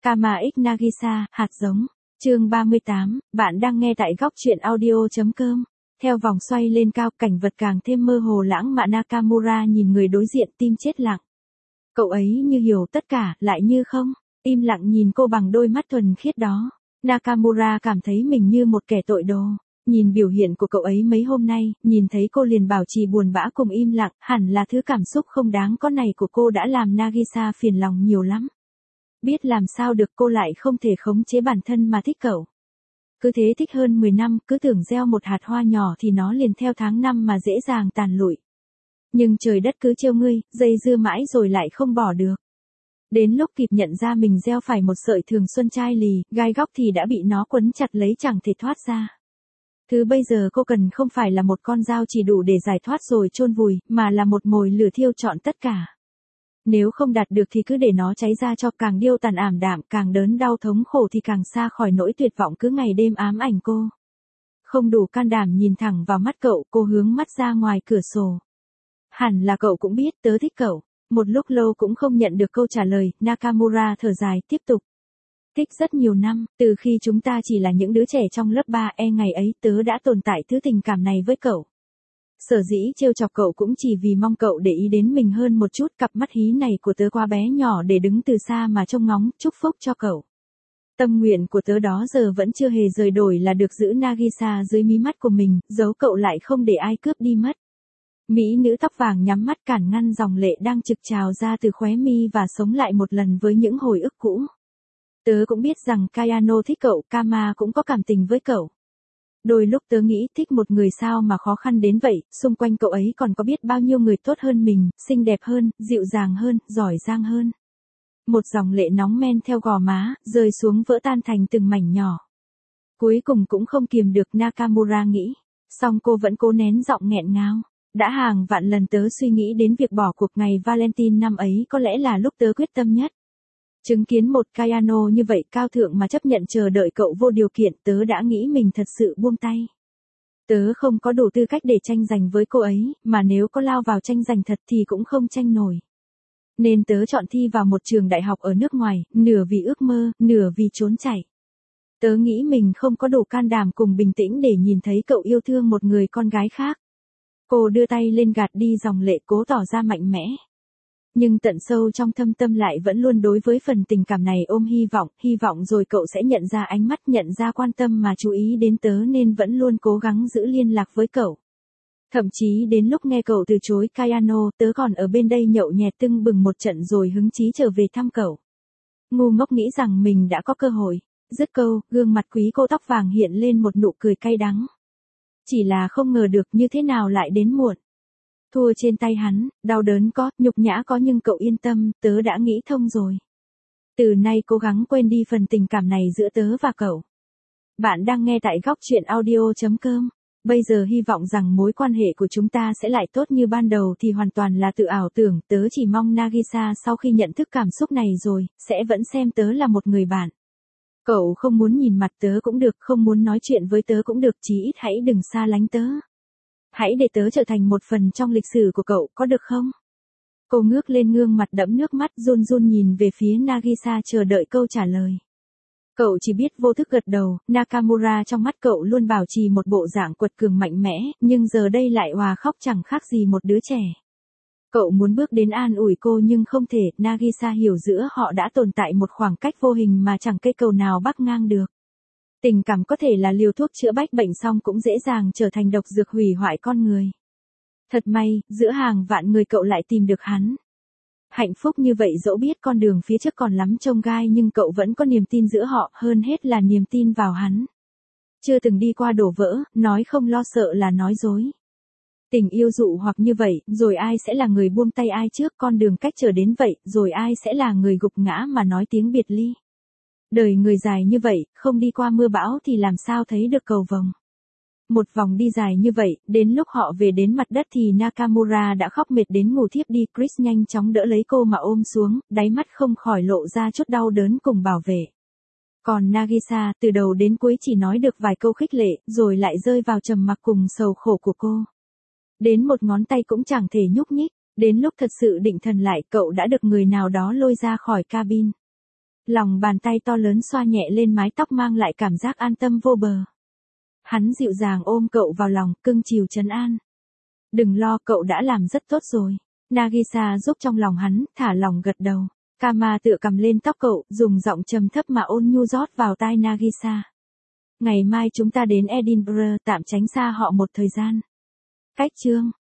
Kama X Nagisa, hạt giống. Chương 38, bạn đang nghe tại góc truyện audio.com. Theo vòng xoay lên cao, cảnh vật càng thêm mơ hồ lãng mạn. Nakamura nhìn người đối diện, tim chết lặng. Cậu ấy như hiểu tất cả, lại như không. Im lặng nhìn cô bằng đôi mắt thuần khiết đó. Nakamura cảm thấy mình như một kẻ tội đồ. Nhìn biểu hiện của cậu ấy mấy hôm nay, nhìn thấy cô liền bảo trì buồn bã cùng im lặng, hẳn là thứ cảm xúc không đáng có này của cô đã làm Nagisa phiền lòng nhiều lắm. Biết làm sao được, cô lại không thể khống chế bản thân mà thích cậu. Cứ thế thích hơn 10 năm, cứ tưởng gieo một hạt hoa nhỏ thì nó liền theo tháng năm mà dễ dàng tàn lụi. Nhưng trời đất cứ trêu ngươi, dây dưa mãi rồi lại không bỏ được. Đến lúc kịp nhận ra mình gieo phải một sợi thường xuân chai lì, gai góc thì đã bị nó quấn chặt lấy chẳng thể thoát ra. Thứ bây giờ cô cần không phải là một con dao chỉ đủ để giải thoát rồi chôn vùi, mà là một mồi lửa thiêu trọn tất cả. Nếu không đạt được thì cứ để nó cháy ra cho, càng điêu tàn ảm đạm, càng đớn đau thống khổ thì càng xa khỏi nỗi tuyệt vọng cứ ngày đêm ám ảnh cô. Không đủ can đảm nhìn thẳng vào mắt cậu, cô hướng mắt ra ngoài cửa sổ. Hẳn là cậu cũng biết tớ thích cậu. Một lúc lâu cũng không nhận được câu trả lời, Nakamura thở dài, tiếp tục. Thích rất nhiều năm, từ khi chúng ta chỉ là những đứa trẻ trong lớp 3, ngày ấy tớ đã tồn tại thứ tình cảm này với cậu. Sở dĩ trêu chọc cậu cũng chỉ vì mong cậu để ý đến mình hơn một chút, cặp mắt hí này của tớ quá bé nhỏ để đứng từ xa mà trông ngóng, chúc phúc cho cậu. Tâm nguyện của tớ đó giờ vẫn chưa hề rời đổi là được giữ Nagisa dưới mí mắt của mình, giấu cậu lại không để ai cướp đi mất. Mỹ nữ tóc vàng nhắm mắt cản ngăn dòng lệ đang trực trào ra từ khóe mi và sống lại một lần với những hồi ức cũ. Tớ cũng biết rằng Kayano thích cậu, Kama cũng có cảm tình với cậu. Đôi lúc tớ nghĩ thích một người sao mà khó khăn đến vậy, xung quanh cậu ấy còn có biết bao nhiêu người tốt hơn mình, xinh đẹp hơn, dịu dàng hơn, giỏi giang hơn. Một dòng lệ nóng men theo gò má, rơi xuống vỡ tan thành từng mảnh nhỏ. Cuối cùng cũng không kiềm được, Nakamura nghĩ. Song cô vẫn cố nén giọng nghẹn ngào. Đã hàng vạn lần tớ suy nghĩ đến việc bỏ cuộc ngày Valentine năm ấy, có lẽ là lúc tớ quyết tâm nhất. Chứng kiến một Kayano như vậy cao thượng mà chấp nhận chờ đợi cậu vô điều kiện, tớ đã nghĩ mình thật sự buông tay. Tớ không có đủ tư cách để tranh giành với cô ấy, mà nếu có lao vào tranh giành thật thì cũng không tranh nổi. Nên tớ chọn thi vào một trường đại học ở nước ngoài, nửa vì ước mơ, nửa vì trốn chạy. Tớ nghĩ mình không có đủ can đảm cùng bình tĩnh để nhìn thấy cậu yêu thương một người con gái khác. Cô đưa tay lên gạt đi dòng lệ, cố tỏ ra mạnh mẽ. Nhưng tận sâu trong thâm tâm lại vẫn luôn đối với phần tình cảm này ôm hy vọng rồi cậu sẽ nhận ra ánh mắt, nhận ra quan tâm mà chú ý đến tớ, nên vẫn luôn cố gắng giữ liên lạc với cậu. Thậm chí đến lúc nghe cậu từ chối Kayano, tớ còn ở bên đây nhậu nhẹt tưng bừng một trận rồi hứng chí trở về thăm cậu. Ngu ngốc nghĩ rằng mình đã có cơ hội. Dứt câu, gương mặt quý cô tóc vàng hiện lên một nụ cười cay đắng. Chỉ là không ngờ được như thế nào lại đến muộn. Thua trên tay hắn, đau đớn có, nhục nhã có, nhưng cậu yên tâm, tớ đã nghĩ thông rồi. Từ nay cố gắng quên đi phần tình cảm này giữa tớ và cậu. Bạn đang nghe tại góc truyện audio.com. Bây giờ hy vọng rằng mối quan hệ của chúng ta sẽ lại tốt như ban đầu thì hoàn toàn là tự ảo tưởng, tớ chỉ mong Nagisa sau khi nhận thức cảm xúc này rồi, sẽ vẫn xem tớ là một người bạn. Cậu không muốn nhìn mặt tớ cũng được, không muốn nói chuyện với tớ cũng được, chí ít hãy đừng xa lánh tớ. Hãy để tớ trở thành một phần trong lịch sử của cậu, có được không? Cô ngước lên gương mặt đẫm nước mắt, run run nhìn về phía Nagisa chờ đợi câu trả lời. Cậu chỉ biết vô thức gật đầu. Nakamura trong mắt cậu luôn bảo trì một bộ dạng quật cường mạnh mẽ, nhưng giờ đây lại òa khóc chẳng khác gì một đứa trẻ. Cậu muốn bước đến an ủi cô nhưng không thể, Nagisa hiểu giữa họ đã tồn tại một khoảng cách vô hình mà chẳng cây cầu nào bắc ngang được. Tình cảm có thể là liều thuốc chữa bách bệnh, song cũng dễ dàng trở thành độc dược hủy hoại con người. Thật may, giữa hàng vạn người cậu lại tìm được hắn. Hạnh phúc như vậy, dẫu biết con đường phía trước còn lắm chông gai nhưng cậu vẫn có niềm tin giữa họ, hơn hết là niềm tin vào hắn. Chưa từng đi qua đổ vỡ, nói không lo sợ là nói dối. Tình yêu dụ hoặc như vậy, rồi ai sẽ là người buông tay ai trước, con đường cách trở đến vậy, rồi ai sẽ là người gục ngã mà nói tiếng biệt ly. Đời người dài như vậy, không đi qua mưa bão thì làm sao thấy được cầu vồng. Một vòng đi dài như vậy, đến lúc họ về đến mặt đất thì Nakamura đã khóc mệt đến ngủ thiếp đi. Chris nhanh chóng đỡ lấy cô mà ôm xuống, đáy mắt không khỏi lộ ra chút đau đớn cùng bảo vệ. Còn Nagisa, từ đầu đến cuối chỉ nói được vài câu khích lệ, rồi lại rơi vào trầm mặc cùng sầu khổ của cô. Đến một ngón tay cũng chẳng thể nhúc nhích. Đến lúc thật sự định thần lại, cậu đã được người nào đó lôi ra khỏi cabin. Lòng bàn tay to lớn xoa nhẹ lên mái tóc mang lại cảm giác an tâm vô bờ. Hắn dịu dàng ôm cậu vào lòng, cưng chiều trấn an. Đừng lo, cậu đã làm rất tốt rồi. Nagisa giúp trong lòng hắn, thả lòng gật đầu. Kama tựa cầm lên tóc cậu, dùng giọng trầm thấp mà ôn nhu rót vào tai Nagisa. Ngày mai chúng ta đến Edinburgh, tạm tránh xa họ một thời gian. Cách chương